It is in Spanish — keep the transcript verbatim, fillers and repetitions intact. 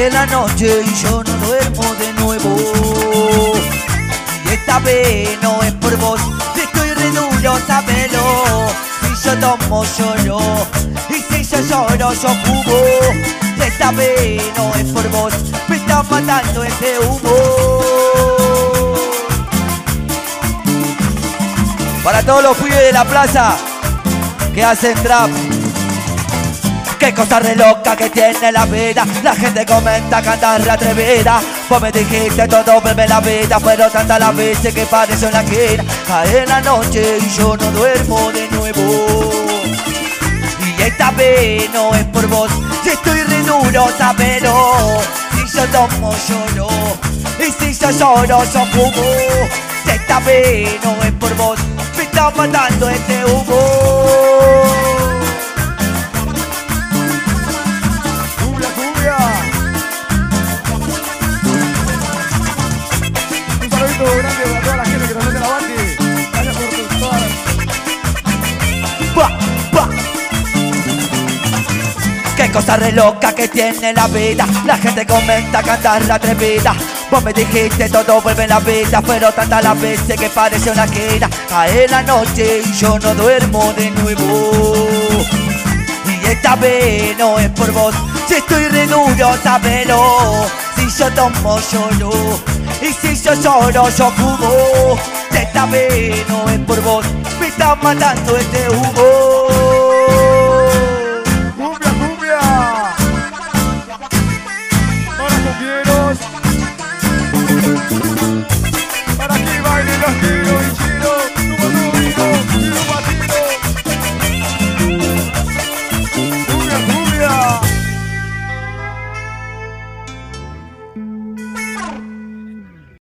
Cae la noche y yo no duermo de nuevo. Y esta vez no es por vos, estoy re duro, sábelo. Si yo tomo lloro, y si yo lloro yo fumo. Esta vez no es por vos, me está matando este humo. Para todos los pibes de la plaza que hacen trap. Qué cosa re loca que tiene la vida. La gente comenta que andas re atrevida. Vos me dijiste todo vuelve la vida. Fueron tantas las veces que pareció una quiera. Cae la noche y yo no duermo de nuevo. Y esta vez no es por vos, si estoy re duro, sábelo. Si yo tomo lloro, y si yo lloro yo fumo. Esta vez no es por vos, me está matando este humo. Grande para toda la gente que nos mete la bandi. Gracias por tus todas. Pa, pa. Qué cosa re loca que tiene la vida. La gente comenta que andas re atrevida. Vos me dijiste todo vuelve en la vida. Fueron tantas las veces que pareció una queda. Cae la noche y yo no duermo de nuevo. Y esta vez no es por vos, si estoy re duro, sábelo. Si yo tomo lloro, y si yo lloro yo fumo. Esta vez no es por vos, me está matando este humo. Cumbia, cumbia. Para cumbieros.